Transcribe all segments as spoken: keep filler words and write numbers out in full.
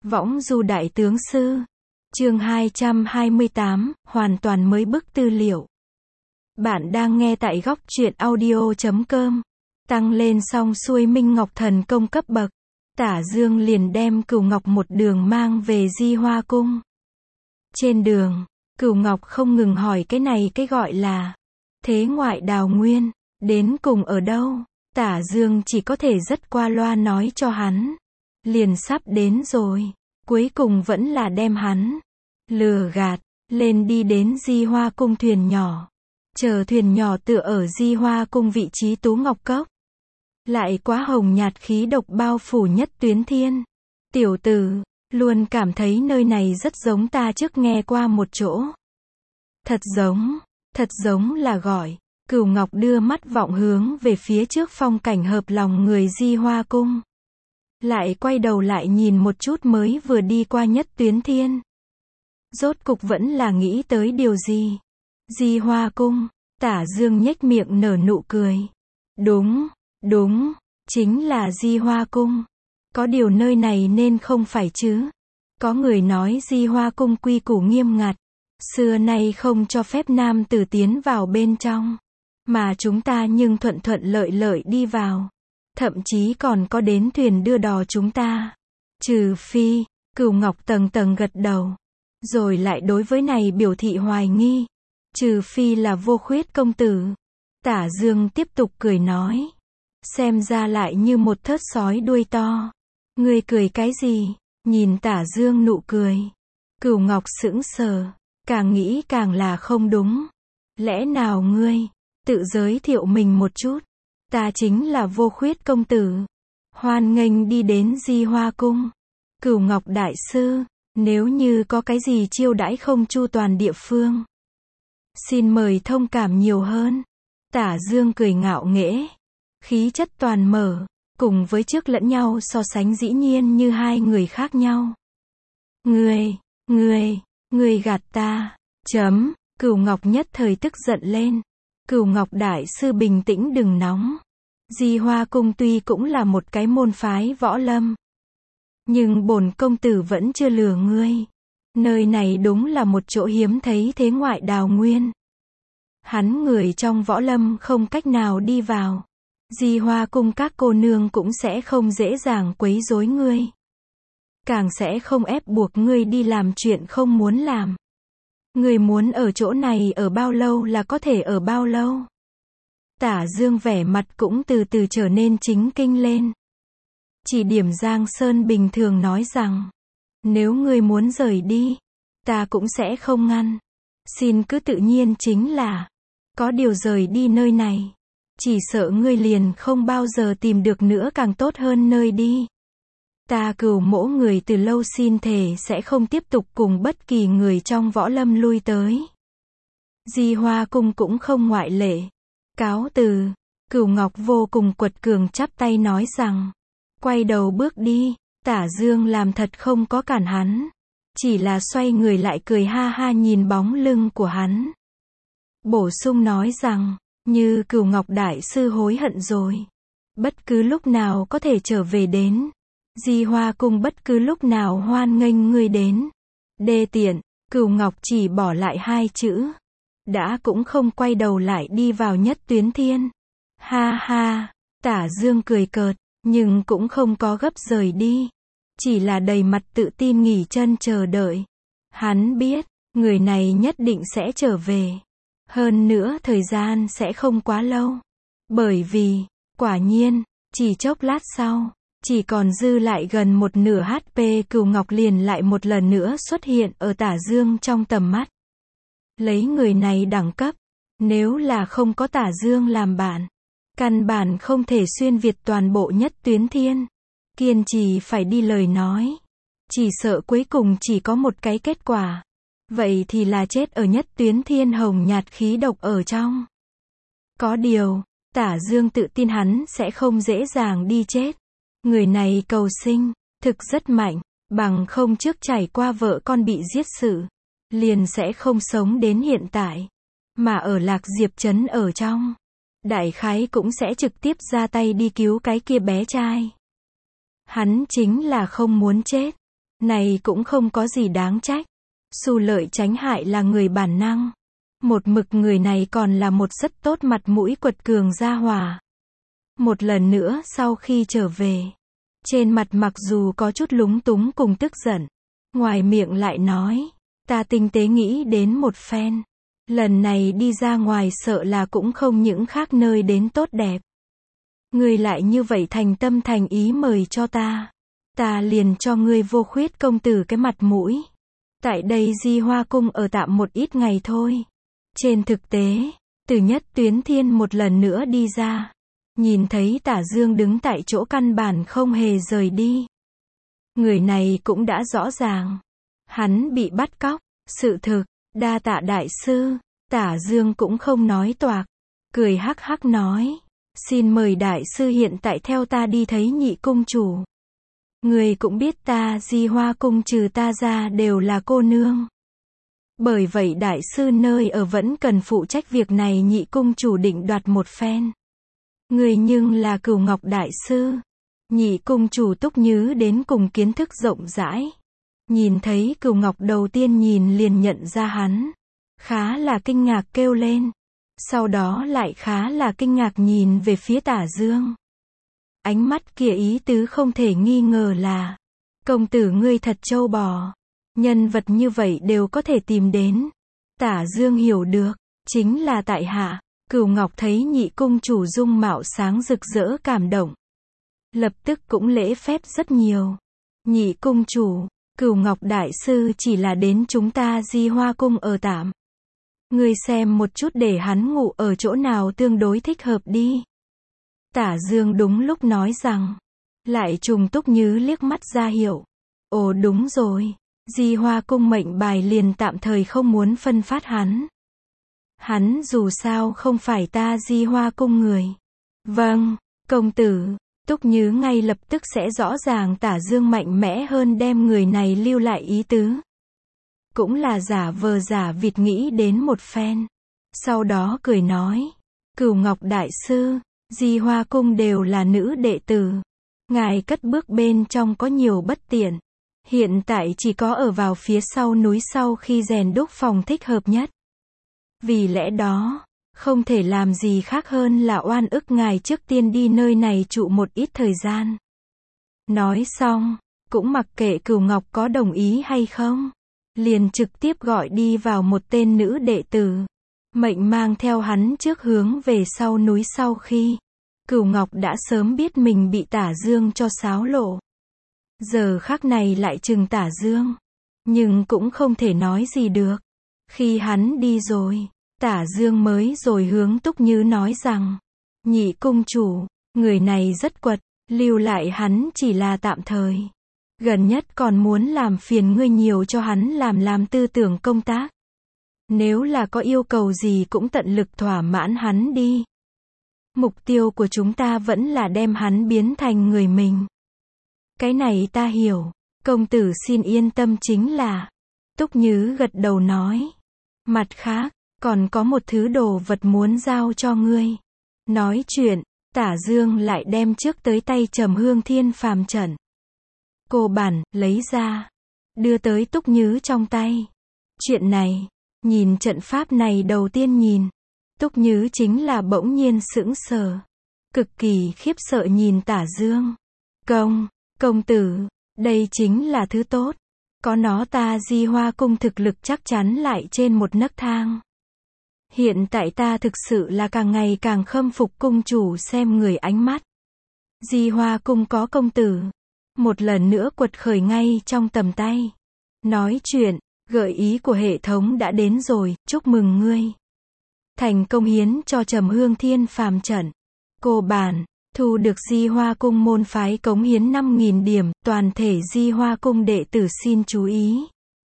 Võng du đại tướng sư. Chương hai trăm hai mươi tám, hoàn toàn mới bức tư liệu. Bạn đang nghe tại góc truyện audio chấm com. Tăng lên xong xuôi Minh Ngọc thần công cấp bậc. Tả Dương liền đem Cửu Ngọc một đường mang về Di Hoa Cung. Trên đường, Cửu Ngọc không ngừng hỏi cái này cái gọi là thế ngoại đào nguyên, đến cùng ở đâu. Tả Dương chỉ có thể rất qua loa nói cho hắn. Liền sắp đến rồi. Cuối cùng vẫn là đem hắn lừa gạt, lên đi đến Di Hoa Cung thuyền nhỏ. Chờ thuyền nhỏ tựa ở Di Hoa Cung vị trí Tú Ngọc Cốc. Lại quá hồng nhạt khí độc bao phủ Nhất Tuyến Thiên. Tiểu tử, luôn cảm thấy nơi này rất giống ta trước nghe qua một chỗ. Thật giống, thật giống là gọi. Cửu Ngọc đưa mắt vọng hướng về phía trước phong cảnh hợp lòng người Di Hoa Cung. Lại quay đầu lại nhìn một chút mới vừa đi qua Nhất Tuyến Thiên. Rốt cục vẫn là nghĩ tới điều gì? Di Hoa Cung. Tả Dương nhếch miệng nở nụ cười. Đúng, đúng, chính là Di Hoa Cung. Có điều nơi này nên không phải chứ. Có người nói Di Hoa Cung quy củ nghiêm ngặt. Xưa nay không cho phép nam tử tiến vào bên trong. Mà chúng ta nhưng thuận thuận lợi lợi đi vào. Thậm chí còn có đến thuyền đưa đò chúng ta. Trừ phi, Cửu Ngọc tầng tầng gật đầu. Rồi lại đối với này biểu thị hoài nghi. Trừ phi là Vô Khuyết công tử. Tả Dương tiếp tục cười nói. Xem ra lại như một thớt sói đuôi to. Ngươi cười cái gì? Nhìn Tả Dương nụ cười. Cửu Ngọc sững sờ. Càng nghĩ càng là không đúng. Lẽ nào ngươi tự giới thiệu mình một chút? Ta chính là Vô Khuyết công tử. Hoan nghênh đi đến Di Hoa Cung. Cửu Ngọc đại sư, nếu như có cái gì chiêu đãi không chu toàn địa phương, xin mời thông cảm nhiều hơn. Tả Dương cười ngạo nghễ. Khí chất toàn mở. Cùng với trước lẫn nhau so sánh dĩ nhiên như hai người khác nhau. Ngươi, ngươi, ngươi gạt ta. Chấm. Cửu Ngọc nhất thời tức giận lên. Cửu Ngọc đại sư bình tĩnh đừng nóng. Di Hoa Cung tuy cũng là một cái môn phái võ lâm. Nhưng bổn công tử vẫn chưa lừa ngươi. Nơi này đúng là một chỗ hiếm thấy thế ngoại đào nguyên. Hắn người trong võ lâm không cách nào đi vào. Di Hoa Cung các cô nương cũng sẽ không dễ dàng quấy rối ngươi. Càng sẽ không ép buộc ngươi đi làm chuyện không muốn làm. Ngươi muốn ở chỗ này ở bao lâu là có thể ở bao lâu. Tả Dương vẻ mặt cũng từ từ trở nên chính kinh lên. Chỉ điểm Giang Sơn bình thường nói rằng, nếu ngươi muốn rời đi, ta cũng sẽ không ngăn. Xin cứ tự nhiên chính là, có điều rời đi nơi này, chỉ sợ ngươi liền không bao giờ tìm được nữa càng tốt hơn nơi đi. Ta Cửu mỗ người từ lâu xin thề sẽ không tiếp tục cùng bất kỳ người trong võ lâm lui tới. Di Hoa Cung cũng không ngoại lệ. Cáo từ. Cửu Ngọc vô cùng quật cường chắp tay nói rằng, quay đầu bước đi. Tả Dương làm thật không có cản hắn, chỉ là xoay người lại cười ha ha nhìn bóng lưng của hắn. Bổ sung nói rằng, như Cửu Ngọc đại sư hối hận rồi, bất cứ lúc nào có thể trở về đến Di Hoa Cung, bất cứ lúc nào hoan nghênh ngươi đến. Đê tiện. Cửu Ngọc chỉ bỏ lại hai chữ, đã cũng không quay đầu lại đi vào Nhất Tuyến Thiên. Ha ha. Tả Dương cười cợt, nhưng cũng không có gấp rời đi, chỉ là đầy mặt tự tin nghỉ chân chờ đợi. Hắn biết, người này nhất định sẽ trở về. Hơn nữa thời gian sẽ không quá lâu. Bởi vì, quả nhiên, chỉ chốc lát sau, chỉ còn dư lại gần một nửa hát pê, Cửu Ngọc liền lại một lần nữa xuất hiện ở Tả Dương trong tầm mắt. Lấy người này đẳng cấp, nếu là không có Tả Dương làm bạn, căn bản không thể xuyên việt toàn bộ Nhất Tuyến Thiên. Kiên trì phải đi lời nói, chỉ sợ cuối cùng chỉ có một cái kết quả. Vậy thì là chết ở Nhất Tuyến Thiên hồng nhạt khí độc ở trong. Có điều, Tả Dương tự tin hắn sẽ không dễ dàng đi chết. Người này cầu sinh, thực rất mạnh, bằng không trước trải qua vợ con bị giết sự, liền sẽ không sống đến hiện tại. Mà ở Lạc Diệp Trấn ở trong, đại khái cũng sẽ trực tiếp ra tay đi cứu cái kia bé trai. Hắn chính là không muốn chết. Này cũng không có gì đáng trách. Xu lợi tránh hại là người bản năng. Một mực người này còn là một rất tốt mặt mũi quật cường gia hỏa. Một lần nữa sau khi trở về, trên mặt mặc dù có chút lúng túng cùng tức giận, ngoài miệng lại nói, ta tinh tế nghĩ đến một phen. Lần này đi ra ngoài sợ là cũng không những khác nơi đến tốt đẹp. Ngươi lại như vậy thành tâm thành ý mời cho ta. Ta liền cho ngươi vô khuyết công tử cái mặt mũi. Tại đây Di Hoa Cung ở tạm một ít ngày thôi. Trên thực tế, Từ Nhất Tuyến Thiên một lần nữa đi ra. Nhìn thấy Tả Dương đứng tại chỗ căn bản không hề rời đi. Người này cũng đã rõ ràng. Hắn bị bắt cóc. Sự thực, đa tạ đại sư. Tả Dương cũng không nói toạc. Cười hắc hắc nói. Xin mời đại sư hiện tại theo ta đi thấy nhị cung chủ. Người cũng biết ta Di Hoa Cung trừ ta ra đều là cô nương. Bởi vậy đại sư nơi ở vẫn cần phụ trách việc này, nhị cung chủ định đoạt một phen. Người nhưng là Cửu Ngọc đại sư. Nhị cung chủ Túc Nhứ đến cùng kiến thức rộng rãi. Nhìn thấy Cửu Ngọc đầu tiên nhìn liền nhận ra hắn. Khá là kinh ngạc kêu lên. Sau đó lại khá là kinh ngạc nhìn về phía Tả Dương. Ánh mắt kia ý tứ không thể nghi ngờ là, công tử ngươi thật trâu bò. Nhân vật như vậy đều có thể tìm đến. Tả Dương hiểu được, chính là tại hạ. Cửu Ngọc thấy nhị cung chủ dung mạo sáng rực rỡ cảm động. Lập tức cũng lễ phép rất nhiều. Nhị cung chủ, Cửu Ngọc đại sư chỉ là đến chúng ta Di Hoa Cung ở tạm. Ngươi xem một chút để hắn ngủ ở chỗ nào tương đối thích hợp đi. Tả Dương đúng lúc nói rằng. Lại trùng Túc Nhứ liếc mắt ra hiệu. Ồ đúng rồi. Di Hoa Cung mệnh bài liền tạm thời không muốn phân phát hắn. Hắn dù sao không phải ta Di Hoa Cung người. Vâng, công tử. Túc Nhứ ngay lập tức sẽ rõ ràng Tả Dương mạnh mẽ hơn đem người này lưu lại ý tứ. Cũng là giả vờ giả vịt nghĩ đến một phen. Sau đó cười nói. Cửu Ngọc đại sư, Di Hoa Cung đều là nữ đệ tử. Ngài cất bước bên trong có nhiều bất tiện. Hiện tại chỉ có ở vào phía sau núi sau khi rèn đúc phòng thích hợp nhất. Vì lẽ đó, không thể làm gì khác hơn là oan ức ngài trước tiên đi nơi này trụ một ít thời gian. Nói xong, cũng mặc kệ Cửu Ngọc có đồng ý hay không. Liền trực tiếp gọi đi vào một tên nữ đệ tử. Mệnh mang theo hắn trước hướng về sau núi sau khi. Cửu Ngọc đã sớm biết mình bị Tả Dương cho xáo lộ. Giờ khắc này lại trừng Tả Dương. Nhưng cũng không thể nói gì được. Khi hắn đi rồi, Tả Dương mới rồi hướng Túc Nhứ nói rằng. Nhị cung chủ, người này rất quật, lưu lại hắn chỉ là tạm thời. Gần nhất còn muốn làm phiền ngươi nhiều cho hắn làm làm tư tưởng công tác. Nếu là có yêu cầu gì cũng tận lực thỏa mãn hắn đi. Mục tiêu của chúng ta vẫn là đem hắn biến thành người mình. Cái này ta hiểu, công tử xin yên tâm chính là. Túc Nhứ gật đầu nói. Mặt khác, còn có một thứ đồ vật muốn giao cho ngươi. Nói chuyện, Tả Dương lại đem trước tới tay Trầm Hương Thiên phàm trận. Cô bản, lấy ra. Đưa tới Túc Nhứ trong tay. Chuyện này, nhìn trận pháp này đầu tiên nhìn. Túc Nhứ chính là bỗng nhiên sững sờ. Cực kỳ khiếp sợ nhìn Tả Dương. Công, công tử, đây chính là thứ tốt. Có nó ta Di Hoa Cung thực lực chắc chắn lại trên một nấc thang. Hiện tại ta thực sự là càng ngày càng khâm phục cung chủ xem người ánh mắt. Di Hoa Cung có công tử. Một lần nữa quật khởi ngay trong tầm tay. Nói chuyện, gợi ý của hệ thống đã đến rồi, chúc mừng ngươi. Thành công hiến cho Trầm Hương Thiên phàm trận. Cô bản, thu được Di Hoa Cung môn phái cống hiến năm nghìn điểm, toàn thể Di Hoa Cung đệ tử xin chú ý.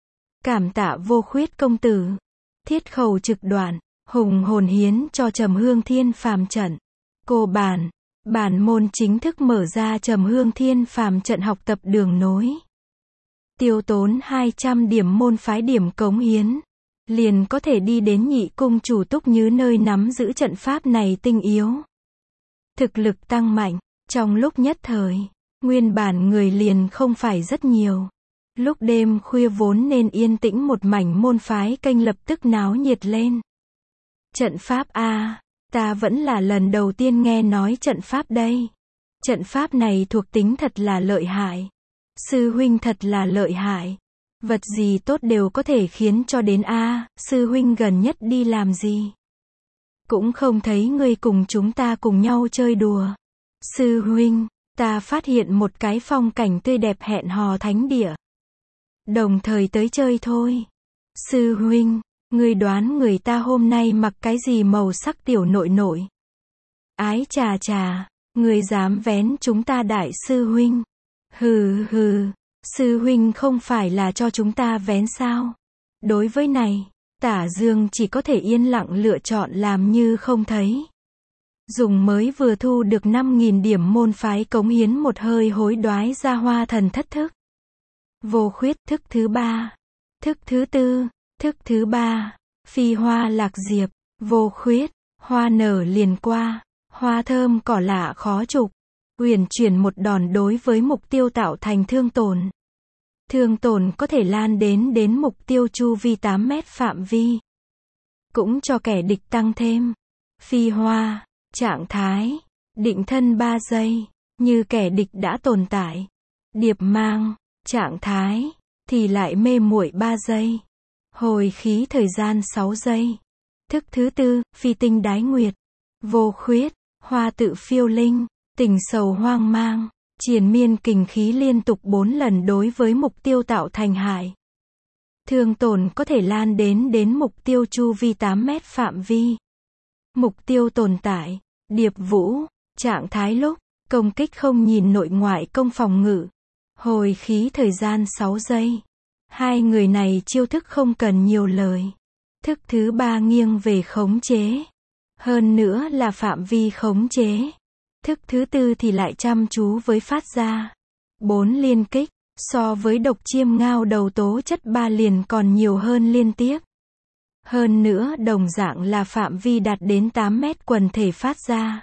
Cảm tạ vô khuyết công tử. Thiết khẩu trực đoạn, hùng hồn hiến cho Trầm Hương Thiên phàm trận. Cô bản, bản môn chính thức mở ra Trầm Hương Thiên phàm trận học tập đường nối. Tiêu tốn hai trăm điểm môn phái điểm cống hiến. Liền có thể đi đến nhị cung chủ Túc Nhứ nơi nắm giữ trận pháp này tinh yếu. Thực lực tăng mạnh, trong lúc nhất thời, nguyên bản người liền không phải rất nhiều. Lúc đêm khuya vốn nên yên tĩnh một mảnh môn phái kênh lập tức náo nhiệt lên. Trận pháp a, ta vẫn là lần đầu tiên nghe nói trận pháp đây. Trận pháp này thuộc tính thật là lợi hại. Sư huynh thật là lợi hại. Vật gì tốt đều có thể khiến cho đến a, sư huynh gần nhất đi làm gì? Cũng không thấy ngươi cùng chúng ta cùng nhau chơi đùa. Sư huynh, ta phát hiện một cái phong cảnh tươi đẹp hẹn hò thánh địa. Đồng thời tới chơi thôi. Sư huynh, ngươi đoán người ta hôm nay mặc cái gì màu sắc tiểu nội nội? Ái chà chà, ngươi dám vén chúng ta đại sư huynh? Hừ hừ, sư huynh không phải là cho chúng ta vén sao? Đối với này, Tả Dương chỉ có thể yên lặng lựa chọn làm như không thấy. Dùng mới vừa thu được năm nghìn điểm môn phái cống hiến một hơi hối đoái ra hoa thần thất thức. Vô khuyết thức thứ ba, thức thứ tư, thức thứ ba, phi hoa lạc diệp, vô khuyết, hoa nở liền qua, hoa thơm cỏ lạ khó trục, uyển chuyển một đòn đối với mục tiêu tạo thành thương tổn. Thương tổn có thể lan đến đến mục tiêu chu vi tám mét phạm vi. Cũng cho kẻ địch tăng thêm. Phi hoa, trạng thái, định thân ba giây, như kẻ địch đã tồn tại. Điệp mang, trạng thái, thì lại mê muội ba giây. Hồi khí thời gian sáu giây. Thức thứ tư, phi tinh đái nguyệt. Vô khuyết, hoa tự phiêu linh, tình sầu hoang mang. Triền miên kình khí liên tục bốn lần đối với mục tiêu tạo thành hại. Thương tổn có thể lan đến đến mục tiêu chu vi tám mét phạm vi. Mục tiêu tồn tại, điệp vũ, trạng thái lúc, công kích không nhìn nội ngoại công phòng ngự. Hồi khí thời gian sáu giây. Hai người này chiêu thức không cần nhiều lời. Thức thứ ba nghiêng về khống chế. Hơn nữa là phạm vi khống chế. Thức thứ tư thì lại chăm chú với phát ra. Bốn liên kích, so với độc chiêm ngao đầu tố chất ba liền còn nhiều hơn liên tiếp. Hơn nữa đồng dạng là phạm vi đạt đến tám mét quần thể phát ra.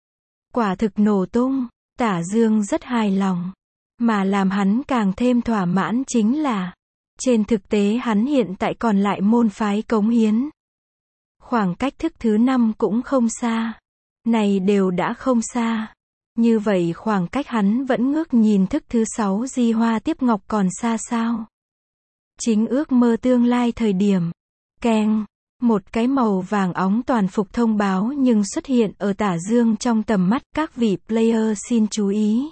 Quả thực nổ tung, Tả Dương rất hài lòng. Mà làm hắn càng thêm thỏa mãn chính là, trên thực tế hắn hiện tại còn lại môn phái cống hiến. Khoảng cách thức thứ năm cũng không xa. Này đều đã không xa. Như vậy khoảng cách hắn vẫn ngước nhìn thức thứ sáu di hoa tiếp ngọc còn xa sao. Chính ước mơ tương lai thời điểm. Keng, một cái màu vàng óng toàn phục thông báo nhưng xuất hiện ở Tả Dương trong tầm mắt các vị player xin chú ý.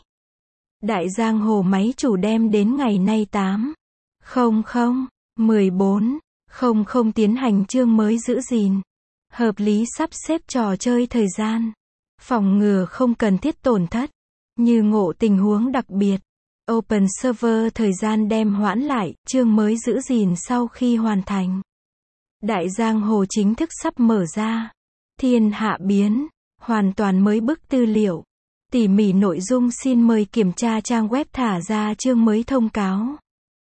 Đại giang hồ máy chủ đem đến ngày nay tám không không mười bốn không không tiến hành chương mới giữ gìn. Hợp lý sắp xếp trò chơi thời gian. Phòng ngừa không cần thiết tổn thất. Như ngộ tình huống đặc biệt. Open server thời gian đem hoãn lại, chương mới giữ gìn sau khi hoàn thành. Đại giang hồ chính thức sắp mở ra. Thiên hạ biến. Hoàn toàn mới bức tư liệu. Tỉ mỉ nội dung xin mời kiểm tra trang web thả ra chương mới thông cáo.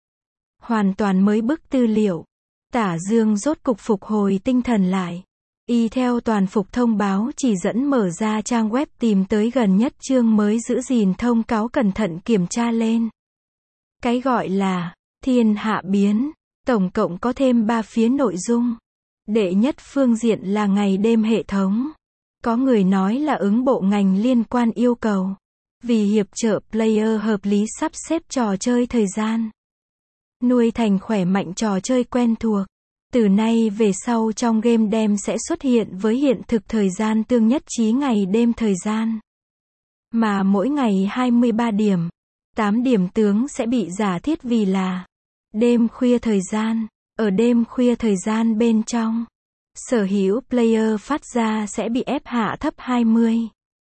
Hoàn toàn mới bức tư liệu. Tả Dương rốt cục phục hồi tinh thần lại. Y theo toàn phục thông báo chỉ dẫn mở ra trang web tìm tới gần nhất chương mới giữ gìn thông cáo cẩn thận kiểm tra lên. Cái gọi là thiên hạ biến, tổng cộng có thêm ba phía nội dung. Đệ nhất phương diện là ngày đêm hệ thống. Có người nói là ứng bộ ngành liên quan yêu cầu. Vì hiệp trợ player hợp lý sắp xếp trò chơi thời gian. Nuôi thành khỏe mạnh trò chơi quen thuộc. Từ nay về sau trong game đêm sẽ xuất hiện với hiện thực thời gian tương nhất trí ngày đêm thời gian. Mà mỗi ngày hai mươi ba điểm, tám điểm tướng sẽ bị giả thiết vì là đêm khuya thời gian. Ở đêm khuya thời gian bên trong, sở hữu player phát ra sẽ bị ép hạ thấp hai mươi.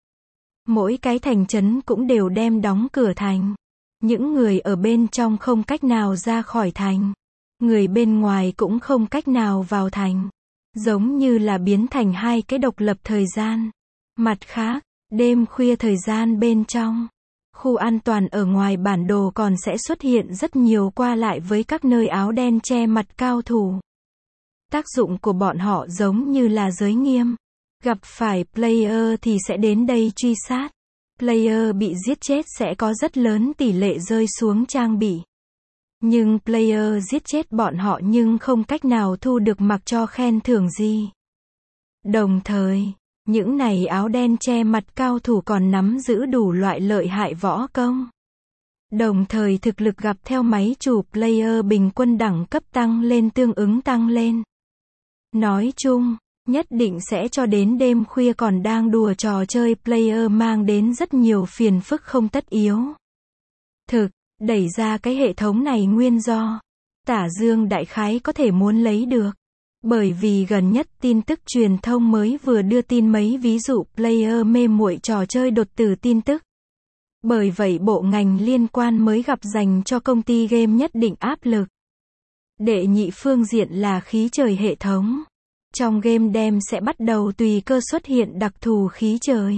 Mỗi cái thành trấn cũng đều đem đóng cửa thành. Những người ở bên trong không cách nào ra khỏi thành. Người bên ngoài cũng không cách nào vào thành. Giống như là biến thành hai cái độc lập thời gian. Mặt khác, đêm khuya thời gian bên trong, khu an toàn ở ngoài bản đồ còn sẽ xuất hiện rất nhiều qua lại với các nơi áo đen che mặt cao thủ. Tác dụng của bọn họ giống như là giới nghiêm. Gặp phải player thì sẽ đến đây truy sát. Player bị giết chết sẽ có rất lớn tỷ lệ rơi xuống trang bị. Nhưng player giết chết bọn họ nhưng không cách nào thu được mặc cho khen thưởng gì. Đồng thời, những này áo đen che mặt cao thủ còn nắm giữ đủ loại lợi hại võ công. Đồng thời thực lực gặp theo máy chủ player bình quân đẳng cấp tăng lên tương ứng tăng lên. Nói chung, nhất định sẽ cho đến đêm khuya còn đang đùa trò chơi player mang đến rất nhiều phiền phức không tất yếu. Thực, đẩy ra cái hệ thống này nguyên do Tả Dương đại khái có thể muốn lấy được. Bởi vì gần nhất tin tức truyền thông mới vừa đưa tin mấy ví dụ player mê muội trò chơi đột tử tin tức. Bởi vậy bộ ngành liên quan mới gặp dành cho công ty game nhất định áp lực. Đệ nhị phương diện là khí trời hệ thống. Trong game đem sẽ bắt đầu tùy cơ xuất hiện đặc thù khí trời.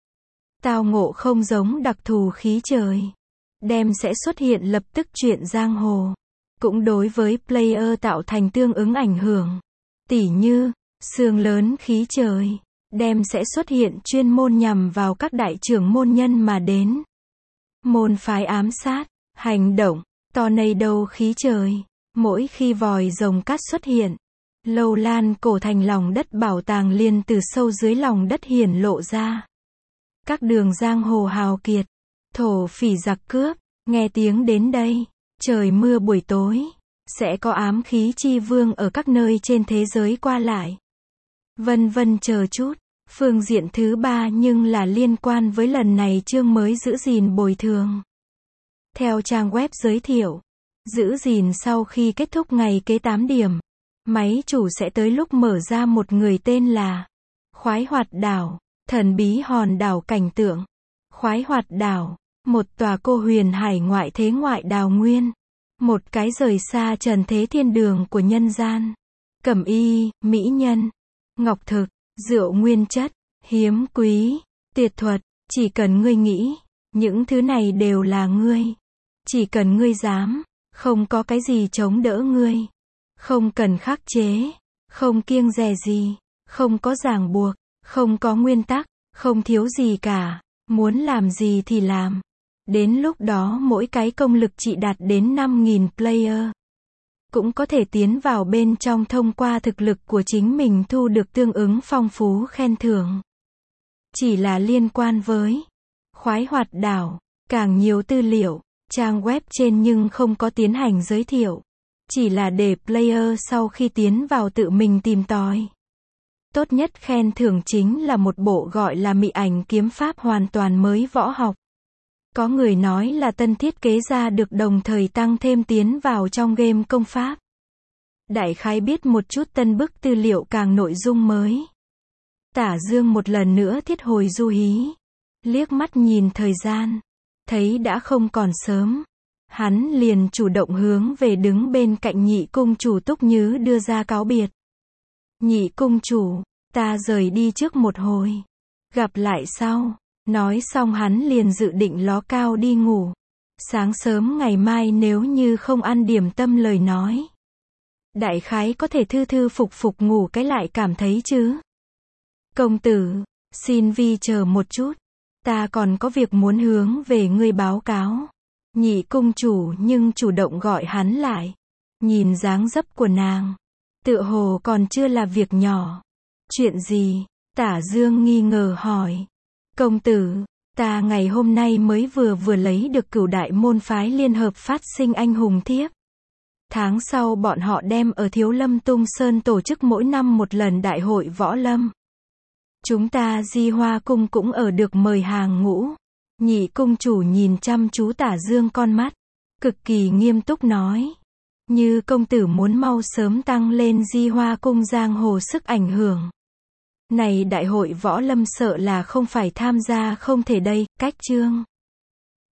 Tao ngộ không giống đặc thù khí trời. Đem sẽ xuất hiện lập tức chuyện giang hồ. Cũng đối với player tạo thành tương ứng ảnh hưởng. Tỉ như, sương lớn khí trời. Đem sẽ xuất hiện chuyên môn nhằm vào các đại trưởng môn nhân mà đến. Môn phái ám sát, hành động, tornado khí trời. Mỗi khi vòi rồng cát xuất hiện, lâu lan cổ thành lòng đất bảo tàng liền từ sâu dưới lòng đất hiển lộ ra. Các đường giang hồ hào kiệt, thổ phỉ giặc cướp, nghe tiếng đến đây, trời mưa buổi tối, sẽ có ám khí chi vương ở các nơi trên thế giới qua lại. Vân vân chờ chút. Phương diện thứ ba nhưng là liên quan với lần này chương mới giữ gìn bồi thường. Theo trang web giới thiệu, giữ gìn sau khi kết thúc ngày kế tám điểm, máy chủ sẽ tới lúc mở ra một người tên là Khoái Hoạt Đảo, thần bí hòn đảo cảnh tượng. Khoái Hoạt Đảo, một tòa cô huyền hải ngoại thế ngoại đào nguyên, một cái rời xa trần thế thiên đường của nhân gian. Cẩm y, mỹ nhân, ngọc thực, rượu nguyên chất, hiếm quý, tuyệt thuật, chỉ cần ngươi nghĩ, những thứ này đều là ngươi. Chỉ cần ngươi dám, không có cái gì chống đỡ ngươi. Không cần khắc chế, không kiêng dè gì, không có ràng buộc, không có nguyên tắc, không thiếu gì cả, muốn làm gì thì làm. Đến lúc đó mỗi cái công lực chỉ đạt đến năm nghìn player. Cũng có thể tiến vào bên trong thông qua thực lực của chính mình thu được tương ứng phong phú khen thưởng. Chỉ là liên quan với Khoái Hoạt Đảo, càng nhiều tư liệu, trang web trên nhưng không có tiến hành giới thiệu. Chỉ là để player sau khi tiến vào tự mình tìm tòi. Tốt nhất khen thưởng chính là một bộ gọi là mị ảnh kiếm pháp hoàn toàn mới võ học. Có người nói là tân thiết kế ra được đồng thời tăng thêm tiến vào trong game công pháp. Đại khái biết một chút tân bức tư liệu càng nội dung mới. Tả Dương một lần nữa thiết hồi du hí. Liếc mắt nhìn thời gian. Thấy đã không còn sớm. Hắn liền chủ động hướng về đứng bên cạnh nhị cung chủ Túc Nhứ đưa ra cáo biệt. Nhị cung chủ, ta rời đi trước một hồi. Gặp lại sau. Nói xong hắn liền dự định ló cao đi ngủ. Sáng sớm ngày mai nếu như không ăn điểm tâm lời nói. Đại khái có thể thư thư phục phục ngủ cái lại cảm thấy chứ. Công tử, xin vi chờ một chút. Ta còn có việc muốn hướng về ngươi báo cáo. Nhị cung chủ nhưng chủ động gọi hắn lại. Nhìn dáng dấp của nàng. Tựa hồ còn chưa là việc nhỏ. Chuyện gì? Tả Dương nghi ngờ hỏi. Công tử, ta ngày hôm nay mới vừa vừa lấy được cửu đại môn phái liên hợp phát sinh anh hùng thiếp. Tháng sau bọn họ đem ở Thiếu Lâm Tung Sơn tổ chức mỗi năm một lần đại hội võ lâm. Chúng ta Di Hoa Cung cũng ở được mời hàng ngũ. Nhị cung chủ nhìn chăm chú Tả Dương con mắt. Cực kỳ nghiêm túc nói. Như công tử muốn mau sớm tăng lên Di Hoa Cung giang hồ sức ảnh hưởng. Này đại hội võ lâm sợ là không phải tham gia không thể đây, cách chương.